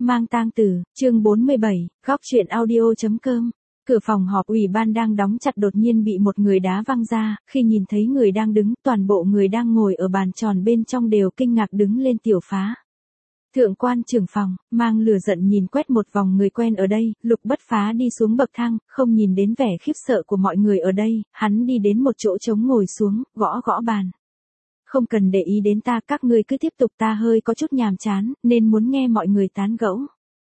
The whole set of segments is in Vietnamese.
Mang tang tử, chương 47, góc truyện audio.com. Cửa phòng họp ủy ban đang đóng chặt đột nhiên bị một người đá văng ra, khi nhìn thấy người đang đứng, toàn bộ người đang ngồi ở bàn tròn bên trong đều kinh ngạc đứng lên. Tiểu Phá. Thượng quan trưởng phòng, mang lửa giận nhìn quét một vòng người quen ở đây, Lục Bất Phá đi xuống bậc thang, không nhìn đến vẻ khiếp sợ của mọi người ở đây, hắn đi đến một chỗ trống ngồi xuống, gõ gõ bàn. Không cần để ý đến ta, các ngươi cứ tiếp tục, ta hơi có chút nhàm chán, nên muốn nghe mọi người tán gẫu.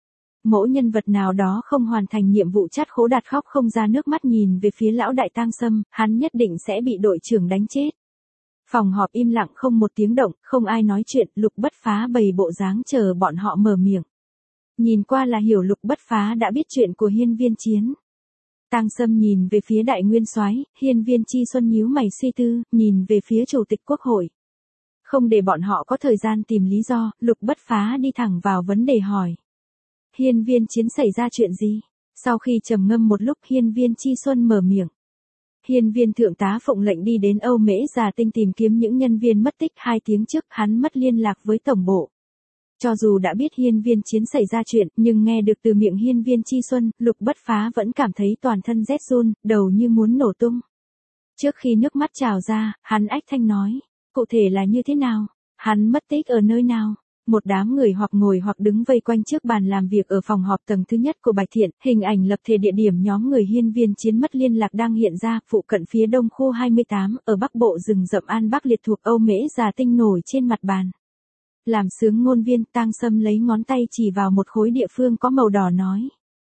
Mỗi nhân vật nào đó không hoàn thành nhiệm vụ chát khố đạt khóc không ra nước mắt nhìn về phía lão đại Tang Sâm, hắn nhất định sẽ bị đội trưởng đánh chết. Phòng họp im lặng không một tiếng động, không ai nói chuyện, Lục Bất Phá bày bộ dáng chờ bọn họ mở miệng. Nhìn qua là hiểu Lục Bất Phá đã biết chuyện của Hiên Viên Chiến. Tang Sâm nhìn về phía Đại Nguyên Soái, Hiên Viên Chi Xuân nhíu mày suy tư, nhìn về phía Chủ tịch Quốc hội. Không để bọn họ có thời gian tìm lý do, Lục Bất Phá đi thẳng vào vấn đề hỏi. Hiên Viên Chiến xảy ra chuyện gì? Sau khi trầm ngâm một lúc, Hiên Viên Chi Xuân mở miệng. Hiên Viên thượng tá phụng lệnh đi đến Âu Mễ Già Tinh tìm kiếm những nhân viên mất tích. 2 tiếng trước hắn mất liên lạc với tổng bộ. Cho dù đã biết Hiên Viên Chiến xảy ra chuyện, nhưng nghe được từ miệng Hiên Viên Chi Xuân, Lục Bất Phá vẫn cảm thấy toàn thân rét run, đầu như muốn nổ tung. Trước khi nước mắt trào ra, hắn ách thanh nói. Cụ thể là như thế nào? Hắn mất tích ở nơi nào? Một đám người hoặc ngồi hoặc đứng vây quanh trước bàn làm việc ở phòng họp tầng thứ nhất của Bạch Thiện, hình ảnh lập thể địa điểm nhóm người Hiên Viên Chiến mất liên lạc đang hiện ra, phụ cận phía đông khu 28, ở bắc bộ rừng rậm An Bắc Liệt thuộc Âu Mễ Già Tinh nổi trên mặt bàn. Làm xướng ngôn viên, Tang Sâm lấy ngón tay chỉ vào một khối địa phương có màu đỏ nói.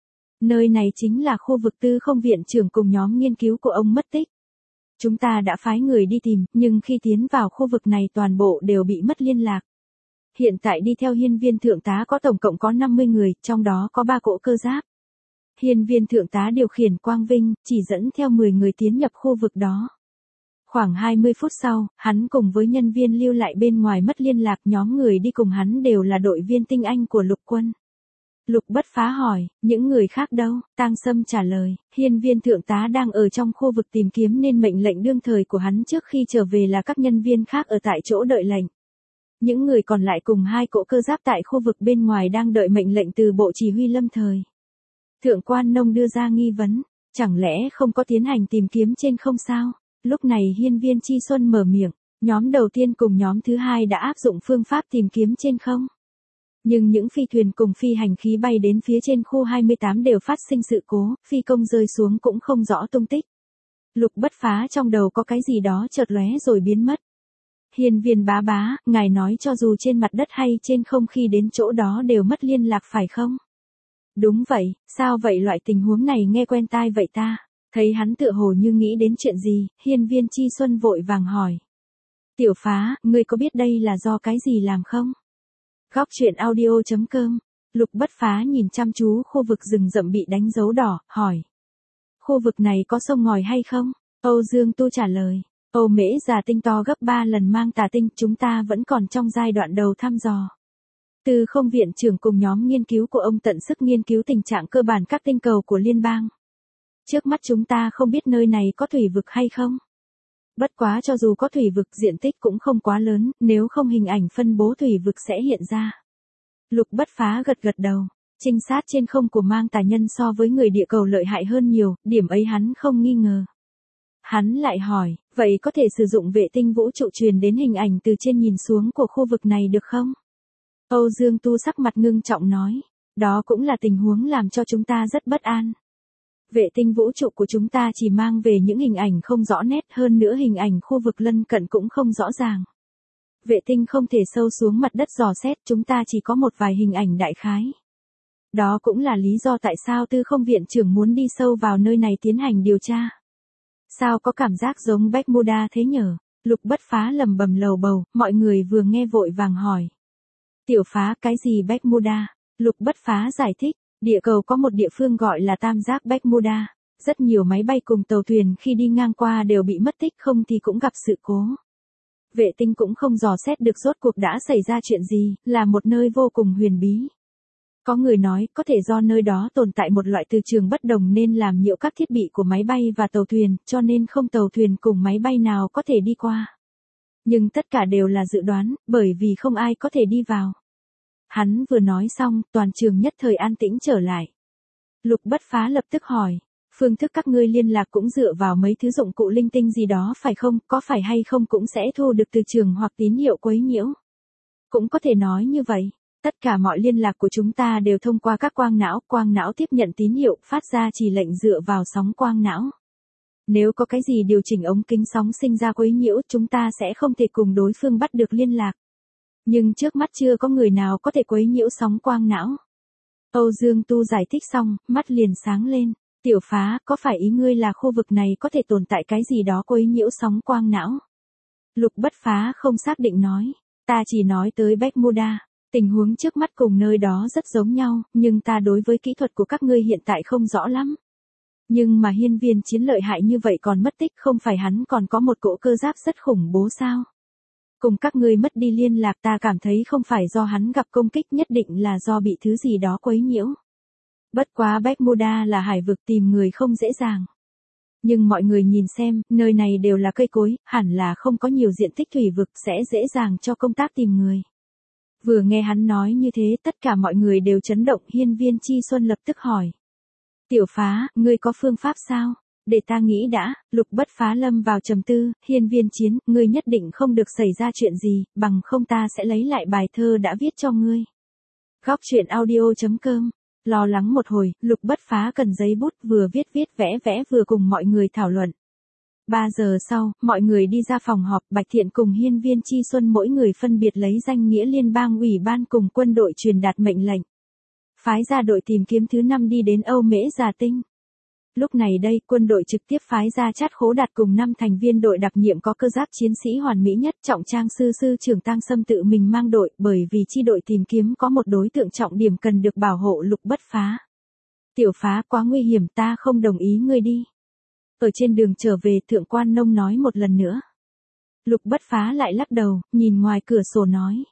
Nơi này chính là khu vực Tư Không viện trưởng cùng nhóm nghiên cứu của ông mất tích. Chúng ta đã phái người đi tìm, nhưng khi tiến vào khu vực này toàn bộ đều bị mất liên lạc. Hiện tại đi theo Hiên Viên thượng tá có tổng cộng có 50 người, trong đó có 3 cỗ cơ giáp. Hiên Viên thượng tá điều khiển Quang Vinh, chỉ dẫn theo 10 người tiến nhập khu vực đó. Khoảng 20 phút sau, hắn cùng với nhân viên lưu lại bên ngoài mất liên lạc, nhóm người đi cùng hắn đều là đội viên tinh anh của lục quân. Lục Bất Phá hỏi, những người khác đâu? Tang Sâm trả lời, Hiên Viên thượng tá đang ở trong khu vực tìm kiếm nên mệnh lệnh đương thời của hắn trước khi trở về là các nhân viên khác ở tại chỗ đợi lệnh. Những người còn lại cùng 2 cỗ cơ giáp tại khu vực bên ngoài đang đợi mệnh lệnh từ bộ chỉ huy lâm thời. Thượng quan Nông đưa ra nghi vấn, chẳng lẽ không có tiến hành tìm kiếm trên không sao? Lúc này Hiên Viên Chi Xuân mở miệng, nhóm đầu tiên cùng nhóm thứ 2 đã áp dụng phương pháp tìm kiếm trên không. Nhưng những phi thuyền cùng phi hành khí bay đến phía trên khu 28 đều phát sinh sự cố, phi công rơi xuống cũng không rõ tung tích. Lục Bất Phá trong đầu có cái gì đó chợt lóe rồi biến mất. Hiên Viên bá bá, ngài nói cho dù trên mặt đất hay trên không khi đến chỗ đó đều mất liên lạc phải không? Đúng vậy, sao vậy, loại tình huống này nghe quen tai vậy ta? Thấy hắn tựa hồ như nghĩ đến chuyện gì, Hiên Viên Chi Xuân vội vàng hỏi. Tiểu Phá, ngươi có biết đây là do cái gì làm không? Góc truyện audio.com. Lục Bất Phá nhìn chăm chú khu vực rừng rậm bị đánh dấu đỏ, hỏi. Khu vực này có sông ngòi hay không? Âu Dương Tu trả lời. Âu Mễ Già Tinh to gấp 3 lần Mang Tà Tinh, chúng ta vẫn còn trong giai đoạn đầu thăm dò. Tư Không viện trưởng cùng nhóm nghiên cứu của ông tận sức nghiên cứu tình trạng cơ bản các tinh cầu của liên bang. Trước mắt chúng ta không biết nơi này có thủy vực hay không. Bất quá cho dù có thủy vực, diện tích cũng không quá lớn, nếu không hình ảnh phân bố thủy vực sẽ hiện ra. Lục Bất Phá gật gật đầu. Trinh sát trên không của Mang Tà nhân so với người địa cầu lợi hại hơn nhiều, điểm ấy hắn không nghi ngờ. Hắn lại hỏi, vậy có thể sử dụng vệ tinh vũ trụ truyền đến hình ảnh từ trên nhìn xuống của khu vực này được không? Âu Dương Tu sắc mặt ngưng trọng nói, đó cũng là tình huống làm cho chúng ta rất bất an. Vệ tinh vũ trụ của chúng ta chỉ mang về những hình ảnh không rõ nét, hơn nữa hình ảnh khu vực lân cận cũng không rõ ràng. Vệ tinh không thể sâu xuống mặt đất dò xét, chúng ta chỉ có một vài hình ảnh đại khái. Đó cũng là lý do tại sao Tư Không viện trưởng muốn đi sâu vào nơi này tiến hành điều tra. Sao có cảm giác giống Bermuda thế nhở? Lục Bất Phá lầm bầm lầu bầu, mọi người vừa nghe vội vàng hỏi. Tiểu Phá, cái gì Bermuda? Lục Bất Phá giải thích, địa cầu có một địa phương gọi là tam giác Bermuda. Rất nhiều máy bay cùng tàu thuyền khi đi ngang qua đều bị mất tích, không thì cũng gặp sự cố. Vệ tinh cũng không dò xét được rốt cuộc đã xảy ra chuyện gì, là một nơi vô cùng huyền bí. Có người nói, có thể do nơi đó tồn tại một loại từ trường bất đồng nên làm nhiễu các thiết bị của máy bay và tàu thuyền, cho nên không tàu thuyền cùng máy bay nào có thể đi qua. Nhưng tất cả đều là dự đoán, bởi vì không ai có thể đi vào. Hắn vừa nói xong, toàn trường nhất thời an tĩnh trở lại. Lục Bất Phá lập tức hỏi, phương thức các ngươi liên lạc cũng dựa vào mấy thứ dụng cụ linh tinh gì đó phải không, có phải hay không cũng sẽ thu được từ trường hoặc tín hiệu quấy nhiễu. Cũng có thể nói như vậy, tất cả mọi liên lạc của chúng ta đều thông qua các quang não tiếp nhận tín hiệu, phát ra chỉ lệnh dựa vào sóng quang não. Nếu có cái gì điều chỉnh ống kính sóng sinh ra quấy nhiễu, chúng ta sẽ không thể cùng đối phương bắt được liên lạc. Nhưng trước mắt chưa có người nào có thể quấy nhiễu sóng quang não. Âu Dương Tu giải thích xong, mắt liền sáng lên. Tiểu Phá, có phải ý ngươi là khu vực này có thể tồn tại cái gì đó quấy nhiễu sóng quang não? Lục Bất Phá không xác định nói. Ta chỉ nói tới Bermuda. Tình huống trước mắt cùng nơi đó rất giống nhau, nhưng ta đối với kỹ thuật của các ngươi hiện tại không rõ lắm. Nhưng mà Hiên Viên Chiến lợi hại như vậy còn mất tích, không phải hắn còn có một cỗ cơ giáp rất khủng bố sao? Cùng các ngươi mất đi liên lạc, ta cảm thấy không phải do hắn gặp công kích, nhất định là do bị thứ gì đó quấy nhiễu. Bất quá Bermuda là hải vực, tìm người không dễ dàng. Nhưng mọi người nhìn xem, nơi này đều là cây cối, hẳn là không có nhiều diện tích thủy vực, sẽ dễ dàng cho công tác tìm người. Vừa nghe hắn nói như thế, tất cả mọi người đều chấn động. Hiên Viên Chi Xuân lập tức hỏi. Tiểu Phá, ngươi có phương pháp sao? Để ta nghĩ đã. Lục Bất Phá lâm vào trầm tư. Hiên Viên Chiến, ngươi nhất định không được xảy ra chuyện gì, bằng không ta sẽ lấy lại bài thơ đã viết cho ngươi. Góc truyện audio.com. Lo lắng một hồi, Lục Bất Phá cần giấy bút, vừa viết vẽ vừa cùng mọi người thảo luận. 3 giờ sau, mọi người đi ra phòng họp, Bạch Thiện cùng Hiên Viên Chi Xuân mỗi người phân biệt lấy danh nghĩa liên bang ủy ban cùng quân đội truyền đạt mệnh lệnh. Phái ra đội tìm kiếm thứ 5 đi đến Âu Mễ Già Tinh. Lúc này đây, quân đội trực tiếp phái ra Trát Khố Đạt cùng 5 thành viên đội đặc nhiệm có cơ giáp chiến sĩ hoàn mỹ nhất, Trọng Trang sư trưởng Tang Sâm tự mình mang đội, bởi vì chi đội tìm kiếm có một đối tượng trọng điểm cần được bảo hộ. Lục Bất Phá. Tiểu Phá, quá nguy hiểm, ta không đồng ý ngươi đi. Ở trên đường trở về, Thượng Quan Nông nói một lần nữa. Lục Bất Phá lại lắc đầu, nhìn ngoài cửa sổ nói.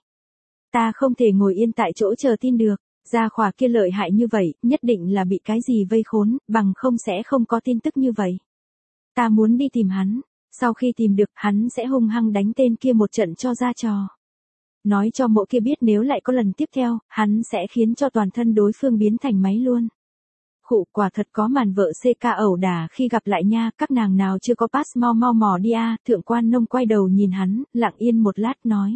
Ta không thể ngồi yên tại chỗ chờ tin được. Gia Khỏa kia lợi hại như vậy, nhất định là bị cái gì vây khốn, bằng không sẽ không có tin tức như vậy. Ta muốn đi tìm hắn, sau khi tìm được, hắn sẽ hung hăng đánh tên kia một trận cho ra trò. Nói cho mộ kia biết nếu lại có lần tiếp theo, hắn sẽ khiến cho toàn thân đối phương biến thành máy luôn. Khụ, quả thật có màn vợ CK ẩu đả khi gặp lại nha, các nàng nào chưa có pass mau mò đi a. Thượng Quan Nông quay đầu nhìn hắn, lặng yên một lát nói.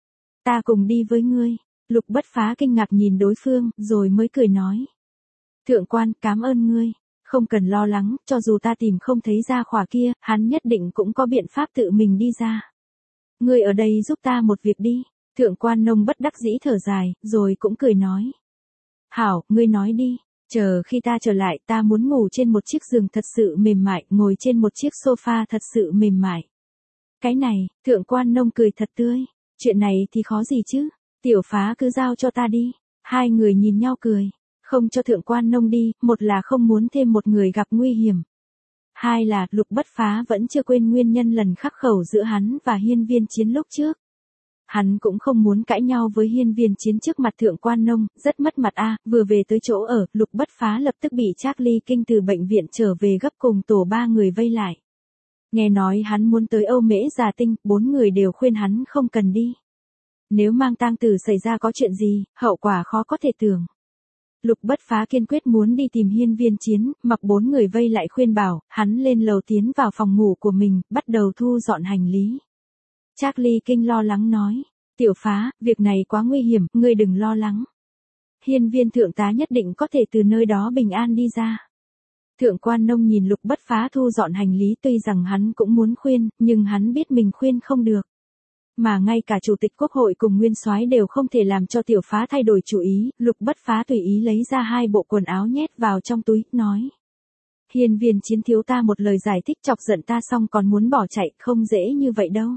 Ta cùng đi với ngươi. Lục Bất Phá kinh ngạc nhìn đối phương, rồi mới cười nói. Thượng Quan, cảm ơn ngươi. Không cần lo lắng, cho dù ta tìm không thấy Gia Khỏa kia, hắn nhất định cũng có biện pháp tự mình đi ra. Ngươi ở đây giúp ta một việc đi. Thượng Quan Nông bất đắc dĩ thở dài, rồi cũng cười nói. Hảo, ngươi nói đi. Chờ khi ta trở lại, ta muốn ngủ trên một chiếc giường thật sự mềm mại, ngồi trên một chiếc sofa thật sự mềm mại. Cái này, Thượng Quan Nông cười thật tươi. Chuyện này thì khó gì chứ? Tiểu Phá cứ giao cho ta đi. Hai người nhìn nhau cười. Không cho Thượng Quan Nông đi, một là không muốn thêm một người gặp nguy hiểm. Hai là, Lục Bất Phá vẫn chưa quên nguyên nhân lần khắc khẩu giữa hắn và Hiên Viên Chiến lúc trước. Hắn cũng không muốn cãi nhau với Hiên Viên Chiến trước mặt Thượng Quan Nông, rất mất mặt a. Vừa về tới chỗ ở, Lục Bất Phá lập tức bị Charlie Kinh từ bệnh viện trở về gấp cùng tổ 3 người vây lại. Nghe nói hắn muốn tới Âu Mễ Già Tinh, 4 người đều khuyên hắn không cần đi. Nếu mang tang tử xảy ra có chuyện gì, hậu quả khó có thể tưởng. Lục Bất Phá kiên quyết muốn đi tìm Hiên Viên Chiến, mặc 4 người vây lại khuyên bảo, hắn lên lầu tiến vào phòng ngủ của mình, bắt đầu thu dọn hành lý. Charlie Kinh lo lắng nói, Tiểu Phá, việc này quá nguy hiểm, ngươi đừng lo lắng. Hiên Viên thượng tá nhất định có thể từ nơi đó bình an đi ra. Thượng Quan Nông nhìn Lục Bất Phá thu dọn hành lý, tuy rằng hắn cũng muốn khuyên, nhưng hắn biết mình khuyên không được. Mà ngay cả Chủ tịch Quốc hội cùng Nguyên Soái đều không thể làm cho Tiểu Phá thay đổi chủ ý, Lục Bất Phá tùy ý lấy ra 2 bộ quần áo nhét vào trong túi, nói. Hiên Viên Chiến thiếu ta một lời giải thích chọc giận ta xong còn muốn bỏ chạy, không dễ như vậy đâu.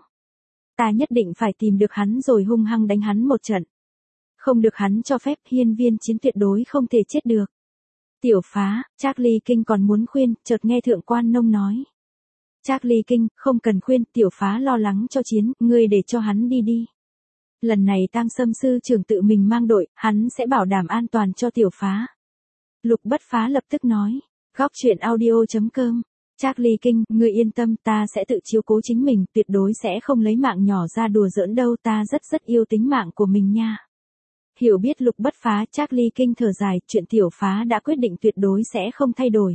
Ta nhất định phải tìm được hắn rồi hung hăng đánh hắn một trận. Không được hắn cho phép, Hiên Viên Chiến tuyệt đối không thể chết được. Tiểu Phá, Charlie Kinh còn muốn khuyên, chợt nghe Thượng Quan Nông nói. Charlie Kinh, không cần khuyên, Tiểu Phá lo lắng cho Chiến, ngươi để cho hắn đi đi. Lần này Tang Sâm sư trưởng tự mình mang đội, hắn sẽ bảo đảm an toàn cho Tiểu Phá. Lục Bất Phá lập tức nói. Góc truyện audio.com. Charlie Kinh, ngươi yên tâm, ta sẽ tự chiếu cố chính mình, tuyệt đối sẽ không lấy mạng nhỏ ra đùa giỡn đâu, ta rất yêu tính mạng của mình nha. Hiểu biết Lục Bất Phá, Charlie King thở dài, chuyện Tiểu Phá đã quyết định tuyệt đối sẽ không thay đổi.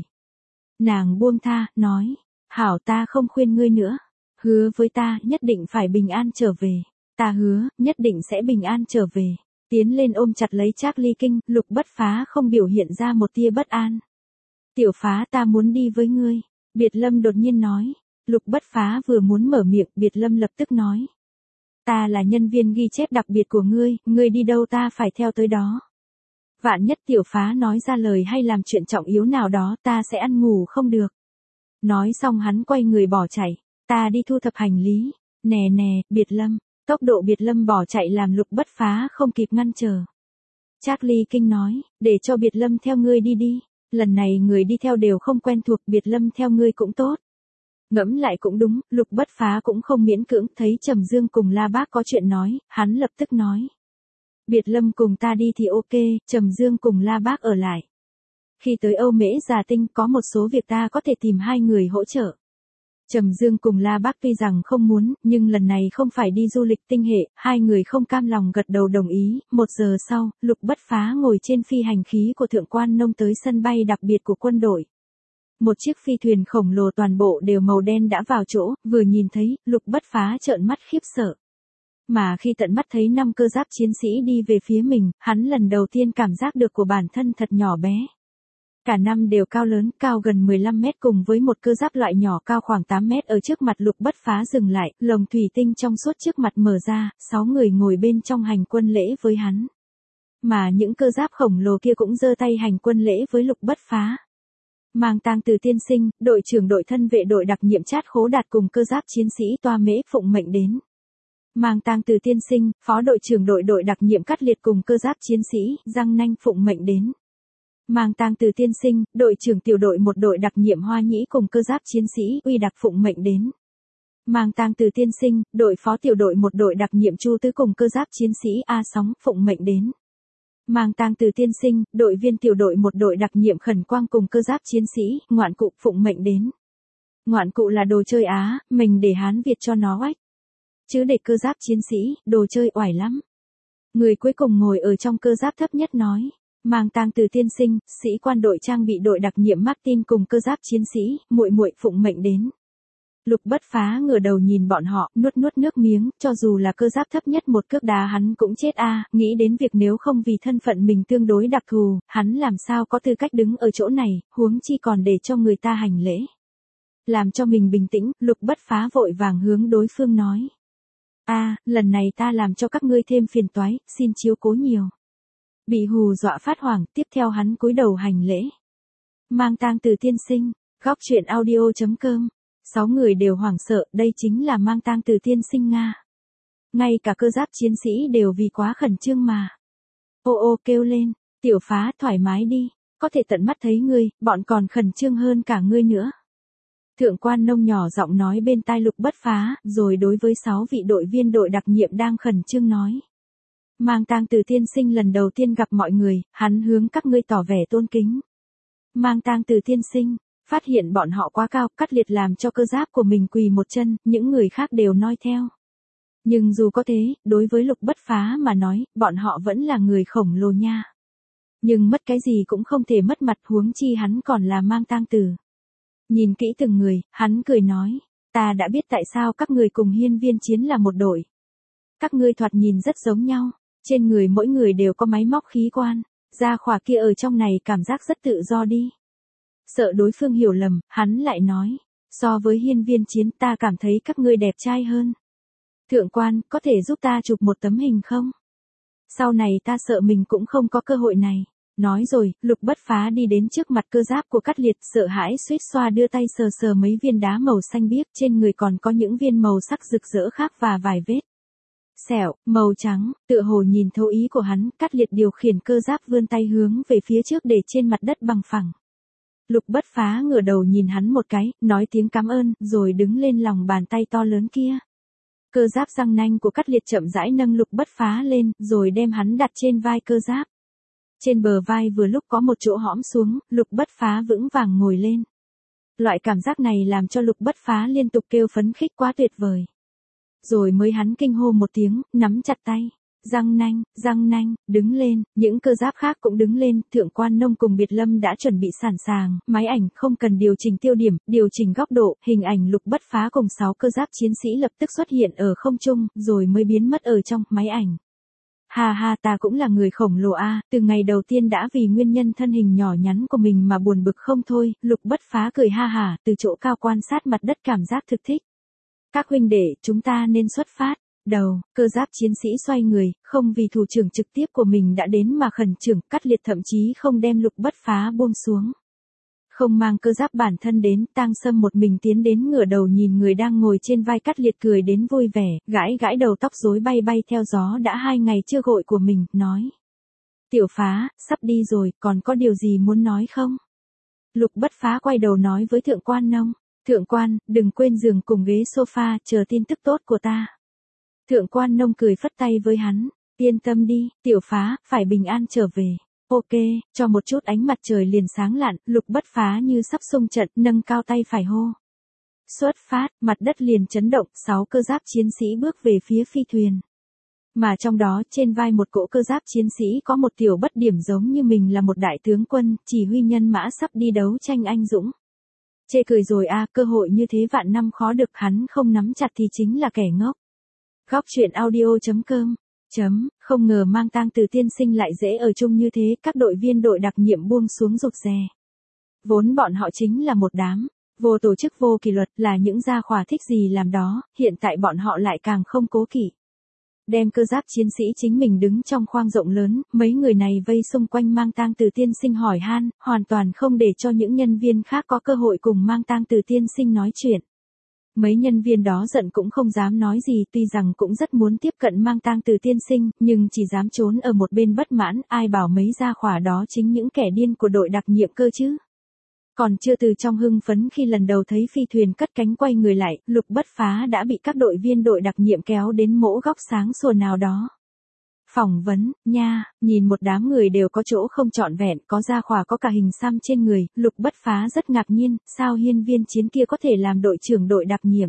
Nàng buông tha, nói, hảo ta không khuyên ngươi nữa. Hứa với ta, nhất định phải bình an trở về. Ta hứa, nhất định sẽ bình an trở về. Tiến lên ôm chặt lấy Charlie King, Lục Bất Phá không biểu hiện ra một tia bất an. Tiểu Phá ta muốn đi với ngươi. Biệt Lâm đột nhiên nói. Lục Bất Phá vừa muốn mở miệng, Biệt Lâm lập tức nói. Ta là nhân viên ghi chép đặc biệt của ngươi đi đâu ta phải theo tới đó. Vạn nhất Tiểu Phá nói ra lời hay làm chuyện trọng yếu nào đó ta sẽ ăn ngủ không được. Nói xong hắn quay người bỏ chạy. Ta đi thu thập hành lý. Nè nè, Biệt Lâm. Tốc độ Biệt Lâm bỏ chạy làm Lục Bất Phá không kịp ngăn trở. Charlie King nói, để cho Biệt Lâm theo ngươi đi đi. Lần này người đi theo đều không quen thuộc, Biệt Lâm theo ngươi cũng tốt. Ngẫm lại cũng đúng, Lục Bất Phá cũng không miễn cưỡng, thấy Trầm Dương cùng La Bác có chuyện nói, hắn lập tức nói. Biệt Lâm cùng ta đi thì ok, Trầm Dương cùng La Bác ở lại. Khi tới Âu Mễ Già Tinh có một số việc ta có thể tìm hai người hỗ trợ. Trầm Dương cùng La Bác tuy rằng không muốn, nhưng lần này không phải đi du lịch tinh hệ, hai người không cam lòng gật đầu đồng ý. 1 giờ sau, Lục Bất Phá ngồi trên phi hành khí của Thượng Quan Nông tới sân bay đặc biệt của quân đội. Một chiếc phi thuyền khổng lồ toàn bộ đều màu đen đã vào chỗ, vừa nhìn thấy, Lục Bất Phá trợn mắt khiếp sợ. Mà khi tận mắt thấy 5 cơ giáp chiến sĩ đi về phía mình, hắn lần đầu tiên cảm giác được của bản thân thật nhỏ bé. Cả năm đều cao lớn, cao gần 15 mét cùng với một cơ giáp loại nhỏ cao khoảng 8 mét ở trước mặt. Lục Bất Phá dừng lại, lồng thủy tinh trong suốt trước mặt mở ra, 6 người ngồi bên trong hành quân lễ với hắn. Mà những cơ giáp khổng lồ kia cũng giơ tay hành quân lễ với Lục Bất Phá. Mang Tang Từ tiên sinh, đội trưởng đội thân vệ đội đặc nhiệm Trát Khố Đạt cùng cơ giáp chiến sĩ Toa Mễ phụng mệnh đến. Mang Tang Từ tiên sinh, phó đội trưởng đội đặc nhiệm Cắt Liệt cùng cơ giáp chiến sĩ Răng Nanh phụng mệnh đến. Mang Tang Từ tiên sinh, đội trưởng tiểu đội một đội đặc nhiệm Hoa Nhĩ cùng cơ giáp chiến sĩ Uy Đặc phụng mệnh đến. Mang Tang Từ tiên sinh, đội phó tiểu đội một đội đặc nhiệm Chu Tứ cùng cơ giáp chiến sĩ A Sóng phụng mệnh đến. Mang Tang Từ tiên sinh, đội viên tiểu đội một đội đặc nhiệm Khẩn Quang cùng cơ giáp chiến sĩ Ngoạn Cụ phụng mệnh đến. Ngoạn Cụ là đồ chơi Á, mình để Hán Việt cho nó oách. Chứ để cơ giáp chiến sĩ, đồ chơi oải lắm. Người cuối cùng ngồi ở trong cơ giáp thấp nhất nói. Mang Tang Từ tiên sinh, sĩ quan đội trang bị đội đặc nhiệm Martin cùng cơ giáp chiến sĩ, muội muội phụng mệnh đến. Lục Bất Phá ngửa đầu nhìn bọn họ, nuốt nước miếng, cho dù là cơ giáp thấp nhất một cước đá hắn cũng chết nghĩ đến việc nếu không vì thân phận mình tương đối đặc thù, hắn làm sao có tư cách đứng ở chỗ này, huống chi còn để cho người ta hành lễ. Làm cho mình bình tĩnh, Lục Bất Phá vội vàng hướng đối phương nói. Lần này ta làm cho các ngươi thêm phiền toái, xin chiếu cố nhiều. Bị hù dọa phát hoảng, tiếp theo hắn cúi đầu hành lễ. Mang Tang Từ tiên sinh, góc truyện audio.com. 6 người đều hoảng sợ, đây chính là Mang Tang Từ tiên sinh Nga. Ngay cả cơ giáp chiến sĩ đều vì quá khẩn trương mà. Ô kêu lên, Tiểu Phá thoải mái đi, có thể tận mắt thấy ngươi, bọn còn khẩn trương hơn cả ngươi nữa. Thượng Quan Nông nhỏ giọng nói bên tai Lục Bất Phá, rồi đối với 6 vị đội viên đội đặc nhiệm đang khẩn trương nói. Mang Tang Từ tiên sinh lần đầu tiên gặp mọi người, hắn hướng các ngươi tỏ vẻ tôn kính. Mang Tang Từ tiên sinh, phát hiện bọn họ quá cao, Cắt Liệt làm cho cơ giáp của mình quỳ một chân, những người khác đều noi theo. Nhưng dù có thế, đối với Lục Bất Phá mà nói, bọn họ vẫn là người khổng lồ nha. Nhưng mất cái gì cũng không thể mất mặt, huống chi hắn còn là Mang Tang Từ. Nhìn kỹ từng người, hắn cười nói, ta đã biết tại sao các người cùng Hiên Viên Chiến là một đội. Các ngươi thoạt nhìn rất giống nhau, trên người mỗi người đều có máy móc khí quan, da khỏa kia ở trong này cảm giác rất tự do đi. Sợ đối phương hiểu lầm, hắn lại nói, so với Hiên Viên Chiến ta cảm thấy các ngươi đẹp trai hơn. Thượng quan, có thể giúp ta chụp một tấm hình không? Sau này ta sợ mình cũng không có cơ hội này. Nói rồi, Lục Bất Phá đi đến trước mặt cơ giáp của Cắt Liệt, sợ hãi suýt xoa đưa tay sờ mấy viên đá màu xanh biếc, trên người còn có những viên màu sắc rực rỡ khác và vài vết sẹo, màu trắng, tựa hồ nhìn thấu ý của hắn, Cắt Liệt điều khiển cơ giáp vươn tay hướng về phía trước để trên mặt đất bằng phẳng. Lục Bất Phá ngửa đầu nhìn hắn một cái, nói tiếng cảm ơn, rồi đứng lên lòng bàn tay to lớn kia. Cơ giáp Răng Nanh của Cắt Liệt chậm rãi nâng Lục Bất Phá lên, rồi đem hắn đặt trên vai cơ giáp. Trên bờ vai vừa lúc có một chỗ hõm xuống, Lục Bất Phá vững vàng ngồi lên. Loại cảm giác này làm cho Lục Bất Phá liên tục kêu phấn khích quá tuyệt vời. Rồi mới hắn kinh hô một tiếng, nắm chặt tay. Giang nanh, đứng lên, những cơ giáp khác cũng đứng lên, Thượng Quan Nông cùng Biệt Lâm đã chuẩn bị sẵn sàng, máy ảnh không cần điều chỉnh tiêu điểm, điều chỉnh góc độ, hình ảnh Lục Bất Phá cùng 6 cơ giáp chiến sĩ lập tức xuất hiện ở không trung, rồi mới biến mất ở trong máy ảnh. Ha ha, ta cũng là người khổng lồ a, từ ngày đầu tiên đã vì nguyên nhân thân hình nhỏ nhắn của mình mà buồn bực không thôi, Lục Bất Phá cười ha hả, từ chỗ cao quan sát mặt đất cảm giác thực thích. Các huynh đệ, chúng ta nên xuất phát. Đầu, cơ giáp chiến sĩ xoay người, không vì thủ trưởng trực tiếp của mình đã đến mà khẩn trương, Cắt Liệt thậm chí không đem Lục Bất Phá buông xuống. Không mang cơ giáp bản thân đến, Tang Sâm một mình tiến đến ngửa đầu nhìn người đang ngồi trên vai Cắt Liệt cười đến vui vẻ, gãi gãi đầu tóc rối bay bay theo gió đã 2 ngày chưa gội của mình, nói. Tiểu Phá, sắp đi rồi, còn có điều gì muốn nói không? Lục Bất Phá quay đầu nói với Thượng Quan Nông. Thượng Quan, đừng quên giường cùng ghế sofa, chờ tin tức tốt của ta. Thượng Quan Nông cười phất tay với hắn. Yên tâm đi, Tiểu Phá, phải bình an trở về. Ok, cho một chút ánh mặt trời liền sáng lạn, Lục Bất Phá như sắp xung trận, nâng cao tay phải hô. Xuất phát, mặt đất liền chấn động, 6 cơ giáp chiến sĩ bước về phía phi thuyền. Mà trong đó, trên vai một cỗ cơ giáp chiến sĩ có một tiểu bất điểm giống như mình là một đại tướng quân, chỉ huy nhân mã sắp đi đấu tranh anh dũng. Chê cười rồi a, cơ hội như thế vạn năm khó được, hắn không nắm chặt thì chính là kẻ ngốc. Góc truyện audio.com Không ngờ Mang Tang Từ tiên sinh lại dễ ở chung như thế, các đội viên đội đặc nhiệm buông xuống rụt rè. Vốn bọn họ chính là một đám vô tổ chức vô kỷ luật, là những gia hỏa thích gì làm đó, hiện tại bọn họ lại càng không cố kỵ. Đem cơ giáp chiến sĩ chính mình đứng trong khoang rộng lớn, mấy người này vây xung quanh Mang Tang Từ tiên sinh hỏi han, hoàn toàn không để cho những nhân viên khác có cơ hội cùng Mang Tang Từ tiên sinh nói chuyện. Mấy nhân viên đó giận cũng không dám nói gì, tuy rằng cũng rất muốn tiếp cận Mang Tang Từ tiên sinh, nhưng chỉ dám trốn ở một bên bất mãn, ai bảo mấy gia hỏa đó chính những kẻ điên của đội đặc nhiệm cơ chứ. Còn chưa từ trong hưng phấn khi lần đầu thấy phi thuyền cất cánh quay người lại, Lục Bất Phá đã bị các đội viên đội đặc nhiệm kéo đến mỗ góc sáng sủa nào đó. Phỏng vấn, nha, nhìn một đám người đều có chỗ không trọn vẹn, có gia hỏa có cả hình xăm trên người, Lục Bất Phá rất ngạc nhiên, sao hiên viên chiến kia có thể làm đội trưởng đội đặc nhiệm?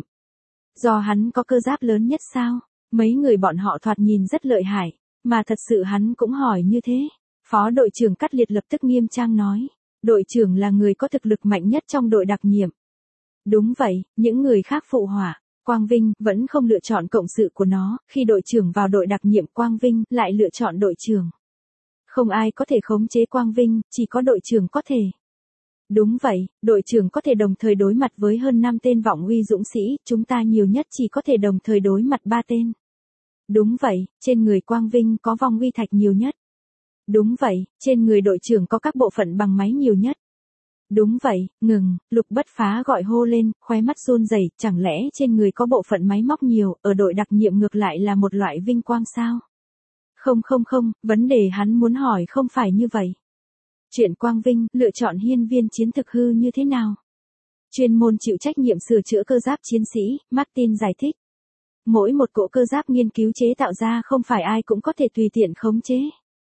Do hắn có cơ giáp lớn nhất sao? Mấy người bọn họ thoạt nhìn rất lợi hại, mà thật sự hắn cũng hỏi như thế. Phó đội trưởng Cắt Liệt lập tức nghiêm trang nói, đội trưởng là người có thực lực mạnh nhất trong đội đặc nhiệm. Đúng vậy, những người khác phụ họa. Quang Vinh vẫn không lựa chọn cộng sự của nó, khi đội trưởng vào đội đặc nhiệm Quang Vinh lại lựa chọn đội trưởng. Không ai có thể khống chế Quang Vinh, chỉ có đội trưởng có thể. Đúng vậy, đội trưởng có thể đồng thời đối mặt với hơn 5 tên vọng uy dũng sĩ, chúng ta nhiều nhất chỉ có thể đồng thời đối mặt 3 tên. Đúng vậy, trên người Quang Vinh có vong uy thạch nhiều nhất. Đúng vậy, trên người đội trưởng có các bộ phận bằng máy nhiều nhất. Đúng vậy, ngừng, Lục Bất Phá gọi hô lên, khóe mắt run rẩy, chẳng lẽ trên người có bộ phận máy móc nhiều, ở đội đặc nhiệm ngược lại là một loại vinh quang sao? Không, vấn đề hắn muốn hỏi không phải như vậy. Chuyện Quang Vinh, lựa chọn hiên viên chiến thực hư như thế nào? Chuyên môn chịu trách nhiệm sửa chữa cơ giáp chiến sĩ, Martin giải thích. Mỗi một cỗ cơ giáp nghiên cứu chế tạo ra không phải ai cũng có thể tùy tiện khống chế.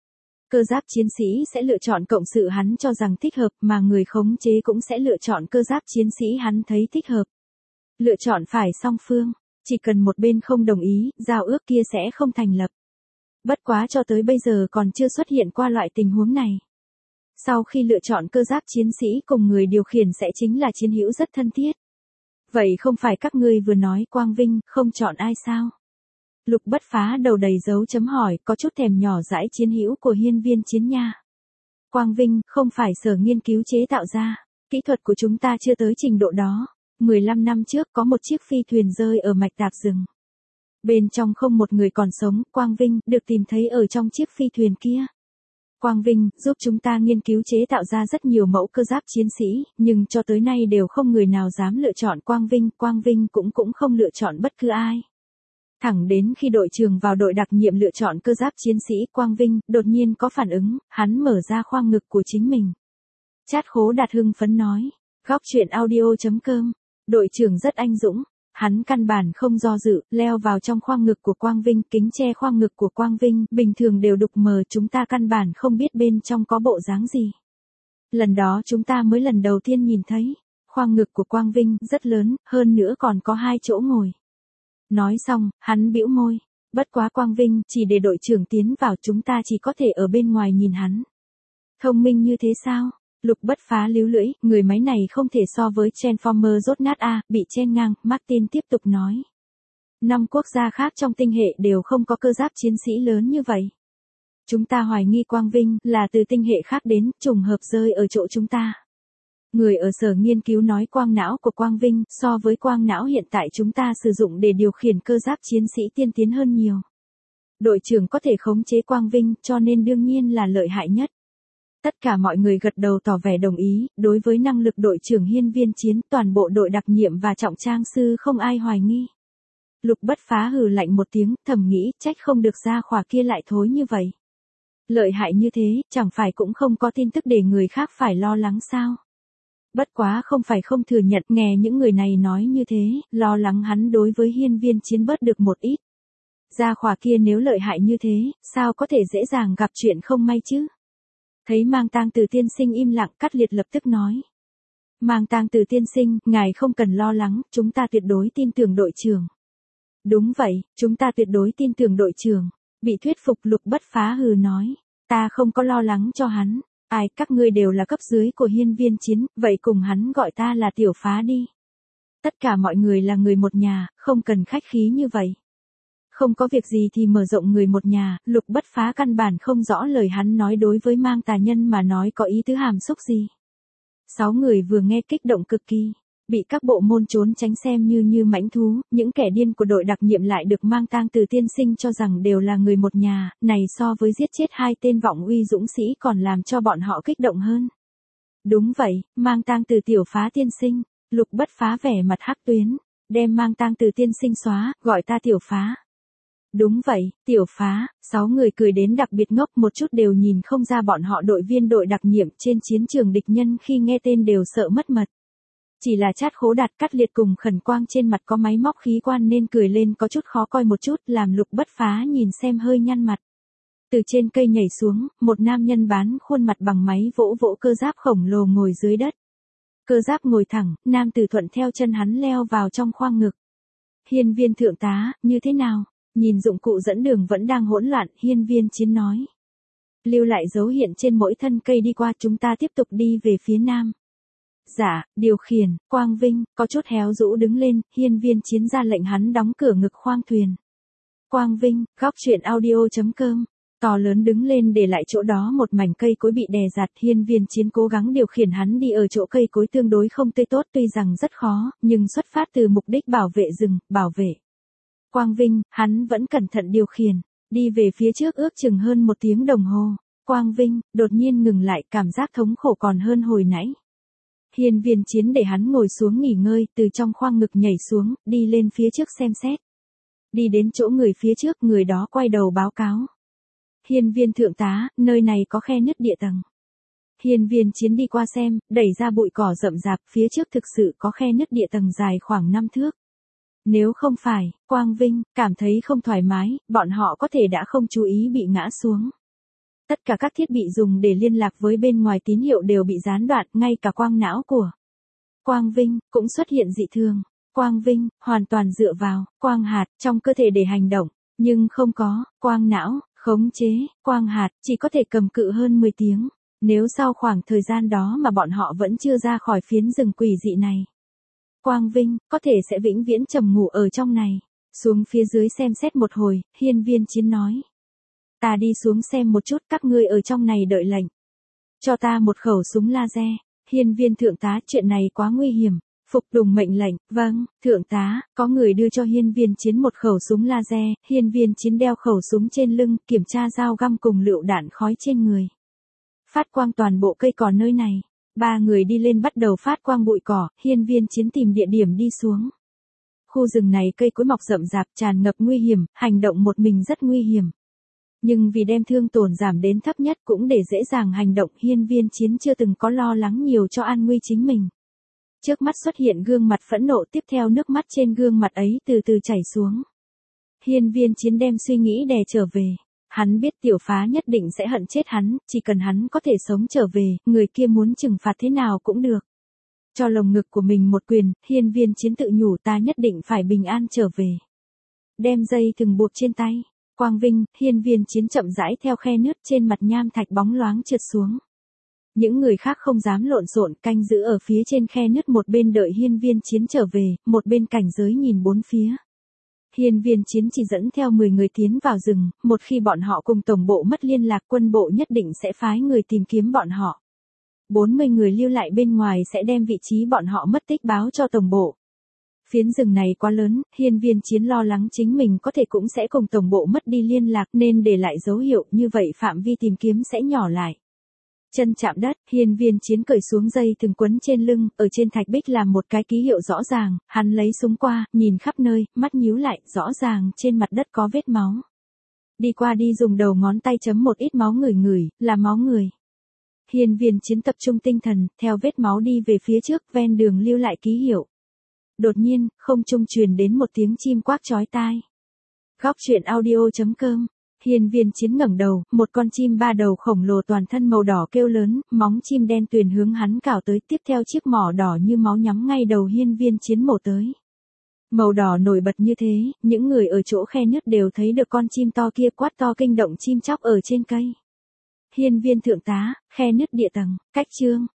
Cơ giáp chiến sĩ sẽ lựa chọn cộng sự hắn cho rằng thích hợp, mà người khống chế cũng sẽ lựa chọn cơ giáp chiến sĩ hắn thấy thích hợp. Lựa chọn phải song phương, chỉ cần một bên không đồng ý, giao ước kia sẽ không thành lập. Bất quá cho tới bây giờ còn chưa xuất hiện qua loại tình huống này. Sau khi lựa chọn cơ giáp chiến sĩ cùng người điều khiển sẽ chính là chiến hữu rất thân thiết. Vậy không phải các ngươi vừa nói Quang Vinh không chọn ai sao? Lục Bất Phá đầu đầy dấu chấm hỏi, có chút thèm nhỏ dãi chiến hữu của hiên viên chiến nha. Quang Vinh không phải sở nghiên cứu chế tạo ra, kỹ thuật của chúng ta chưa tới trình độ đó. 15 năm trước có một chiếc phi thuyền rơi ở mạch tạc rừng. Bên trong không một người còn sống, Quang Vinh được tìm thấy ở trong chiếc phi thuyền kia. Quang Vinh giúp chúng ta nghiên cứu chế tạo ra rất nhiều mẫu cơ giáp chiến sĩ, nhưng cho tới nay đều không người nào dám lựa chọn Quang Vinh cũng không lựa chọn bất cứ ai. Thẳng đến khi đội trưởng vào đội đặc nhiệm lựa chọn cơ giáp chiến sĩ Quang Vinh, đột nhiên có phản ứng, hắn mở ra khoang ngực của chính mình. Chát Khố Đạt hưng phấn nói, góc truyện audio.com, đội trưởng rất anh dũng, hắn căn bản không do dự, leo vào trong khoang ngực của Quang Vinh, kính che khoang ngực của Quang Vinh, bình thường đều đục mờ, chúng ta căn bản không biết bên trong có bộ dáng gì. Lần đó chúng ta mới lần đầu tiên nhìn thấy, khoang ngực của Quang Vinh rất lớn, hơn nữa còn có 2 chỗ ngồi. Nói xong, hắn bĩu môi. Bất quá Quang Vinh, chỉ để đội trưởng tiến vào chúng ta chỉ có thể ở bên ngoài nhìn hắn. Thông minh như thế sao? Lục Bất Phá líu lưỡi, người máy này không thể so với Transformer rốt nát a, bị chen ngang, Martin tiếp tục nói. 5 quốc gia khác trong tinh hệ đều không có cơ giáp chiến sĩ lớn như vậy. Chúng ta hoài nghi Quang Vinh là từ tinh hệ khác đến, trùng hợp rơi ở chỗ chúng ta. Người ở sở nghiên cứu nói quang não của Quang Vinh so với quang não hiện tại chúng ta sử dụng để điều khiển cơ giáp chiến sĩ tiên tiến hơn nhiều. Đội trưởng có thể khống chế Quang Vinh cho nên đương nhiên là lợi hại nhất. Tất cả mọi người gật đầu tỏ vẻ đồng ý, đối với năng lực đội trưởng Hiên Viên Chiến toàn bộ đội đặc nhiệm và trọng trang sư không ai hoài nghi. Lục Bất Phá hừ lạnh một tiếng, thầm nghĩ trách không được ra khỏa kia lại thối như vậy. Lợi hại như thế, chẳng phải cũng không có tin tức để người khác phải lo lắng sao? Bất quá không phải không thừa nhận, nghe những người này nói như thế, lo lắng hắn đối với Hiên Viên Chiến bớt được một ít. Gia khỏa kia nếu lợi hại như thế, sao có thể dễ dàng gặp chuyện không may chứ? Thấy Mang Tang Từ tiên sinh im lặng, Cát Liệt lập tức nói. Mang Tang Từ tiên sinh, ngài không cần lo lắng, chúng ta tuyệt đối tin tưởng đội trưởng. Đúng vậy, chúng ta tuyệt đối tin tưởng đội trưởng. Bị thuyết phục Lục Bất Phá hừ nói. Ta không có lo lắng cho hắn. Ai, các ngươi đều là cấp dưới của Hiên Viên Chiến, vậy cùng hắn gọi ta là Tiểu Phá đi. Tất cả mọi người là người một nhà, không cần khách khí như vậy. Không có việc gì thì mở rộng người một nhà, Lục Bất Phá căn bản không rõ lời hắn nói đối với Mang Tà Nhân mà nói có ý tứ hàm xúc gì. 6 người vừa nghe kích động cực kỳ, bị các bộ môn trốn tránh xem như mãnh thú, những kẻ điên của đội đặc nhiệm lại được Mang Tang Từ tiên sinh cho rằng đều là người một nhà, này so với giết chết 2 tên vọng uy dũng sĩ còn làm cho bọn họ kích động hơn. Đúng vậy, Mang Tang Từ Tiểu Phá tiên sinh, Lục Bất Phá vẻ mặt hắc tuyến, đem Mang Tang Từ tiên sinh xóa, gọi ta Tiểu Phá. Đúng vậy, Tiểu Phá, 6 người cười đến đặc biệt ngốc, một chút đều nhìn không ra bọn họ đội viên đội đặc nhiệm trên chiến trường địch nhân khi nghe tên đều sợ mất mật. Chỉ là Trát Khố Đạt, Cát Liệt cùng Khẩn Quang trên mặt có máy móc khí quan nên cười lên có chút khó coi một chút, làm Lục Bất Phá nhìn xem hơi nhăn mặt. Từ trên cây nhảy xuống, một nam nhân bán khuôn mặt bằng máy vỗ vỗ cơ giáp khổng lồ ngồi dưới đất. Cơ giáp ngồi thẳng, nam tử thuận theo chân hắn leo vào trong khoang ngực. Hiên Viên thượng tá, như thế nào? Nhìn dụng cụ dẫn đường vẫn đang hỗn loạn, Hiên Viên Chiến nói. Lưu lại dấu hiện trên mỗi thân cây đi qua, chúng ta tiếp tục đi về phía nam. Dạ, điều khiển, Quang Vinh, có chút héo rũ đứng lên, Hiên Viên Chiến ra lệnh hắn đóng cửa ngực khoang thuyền. Quang Vinh, góc truyện audio.com, to lớn đứng lên để lại chỗ đó một mảnh cây cối bị đè dạt, Hiên Viên Chiến cố gắng điều khiển hắn đi ở chỗ cây cối tương đối không tươi tốt tuy rằng rất khó, nhưng xuất phát từ mục đích bảo vệ rừng, bảo vệ. Quang Vinh, hắn vẫn cẩn thận điều khiển, đi về phía trước ước chừng hơn 1 tiếng đồng hồ. Quang Vinh, đột nhiên ngừng lại, cảm giác thống khổ còn hơn hồi nãy. Hiên Viên Chiến để hắn ngồi xuống nghỉ ngơi, từ trong khoang ngực nhảy xuống, đi lên phía trước xem xét. Đi đến chỗ người phía trước, người đó quay đầu báo cáo. Hiên Viên thượng tá, nơi này có khe nứt địa tầng. Hiên Viên Chiến đi qua xem, đẩy ra bụi cỏ rậm rạp, phía trước thực sự có khe nứt địa tầng dài khoảng 5 thước. Nếu không phải, Quang Vinh, cảm thấy không thoải mái, bọn họ có thể đã không chú ý bị ngã xuống. Tất cả các thiết bị dùng để liên lạc với bên ngoài tín hiệu đều bị gián đoạn, ngay cả quang não của Quang Vinh cũng xuất hiện dị thường. Quang Vinh hoàn toàn dựa vào quang hạt trong cơ thể để hành động, nhưng không có quang não khống chế. Quang hạt chỉ có thể cầm cự hơn 10 tiếng. Nếu sau khoảng thời gian đó mà bọn họ vẫn chưa ra khỏi phiến rừng quỷ dị này, Quang Vinh có thể sẽ vĩnh viễn trầm ngủ ở trong này. Xuống phía dưới xem xét một hồi, Hiên Viên Chiến nói. Ta đi xuống xem một chút, các ngươi ở trong này đợi lệnh. Cho ta một khẩu súng laser. Hiên Viên thượng tá, chuyện này quá nguy hiểm. Phục tùng mệnh lệnh, vâng, thượng tá, có người đưa cho Hiên Viên Chiến một khẩu súng laser, Hiên Viên Chiến đeo khẩu súng trên lưng, kiểm tra dao găm cùng lựu đạn khói trên người. Phát quang toàn bộ cây cỏ nơi này. 3 người đi lên bắt đầu phát quang bụi cỏ, Hiên Viên Chiến tìm địa điểm đi xuống. Khu rừng này cây cối mọc rậm rạp tràn ngập nguy hiểm, hành động một mình rất nguy hiểm. Nhưng vì đem thương tổn giảm đến thấp nhất cũng để dễ dàng hành động, Hiên Viên Chiến chưa từng có lo lắng nhiều cho an nguy chính mình. Trước mắt xuất hiện gương mặt phẫn nộ, tiếp theo nước mắt trên gương mặt ấy từ từ chảy xuống. Hiên Viên Chiến đem suy nghĩ đè trở về. Hắn biết Tiểu Phá nhất định sẽ hận chết hắn, chỉ cần hắn có thể sống trở về, người kia muốn trừng phạt thế nào cũng được. Cho lồng ngực của mình một quyền, Hiên Viên Chiến tự nhủ ta nhất định phải bình an trở về. đem dây thừng buộc trên tay. Quang Vinh, Hiên Viên Chiến chậm rãi theo khe nứt trên mặt nham thạch bóng loáng trượt xuống. Những người khác không dám lộn xộn, canh giữ ở phía trên khe nứt, một bên đợi Hiên Viên Chiến trở về, một bên cảnh giới nhìn bốn phía. Hiên Viên Chiến chỉ dẫn theo 10 người tiến vào rừng, một khi bọn họ cùng tổng bộ mất liên lạc, quân bộ nhất định sẽ phái người tìm kiếm bọn họ. 40 người lưu lại bên ngoài sẽ đem vị trí bọn họ mất tích báo cho tổng bộ. Phiến rừng này quá lớn, Hiên Viên Chiến lo lắng chính mình có thể cũng sẽ cùng tổng bộ mất đi liên lạc, nên để lại dấu hiệu, như vậy phạm vi tìm kiếm sẽ nhỏ lại. Chân chạm đất, Hiên Viên Chiến cởi xuống dây thừng quấn trên lưng, ở trên thạch bích làm một cái ký hiệu rõ ràng, hắn lấy súng qua, nhìn khắp nơi, mắt nhíu lại, rõ ràng trên mặt đất có vết máu. Đi qua đi dùng đầu ngón tay chấm một ít máu ngửi, là máu người. Hiên Viên Chiến tập trung tinh thần, theo vết máu đi về phía trước, ven đường lưu lại ký hiệu. Đột nhiên, không trung truyền đến một tiếng chim quác chói tai. Góc truyện audio.com. Hiên Viên Chiến ngẩng đầu, một con chim ba đầu khổng lồ toàn thân màu đỏ kêu lớn, móng chim đen tuyền hướng hắn cào tới, tiếp theo chiếc mỏ đỏ như máu nhắm ngay đầu Hiên Viên Chiến mổ tới. Màu đỏ nổi bật như thế, những người ở chỗ khe nứt đều thấy được con chim to kia quát to kinh động chim chóc ở trên cây. Hiên Viên thượng tá, khe nứt địa tầng, cách chương.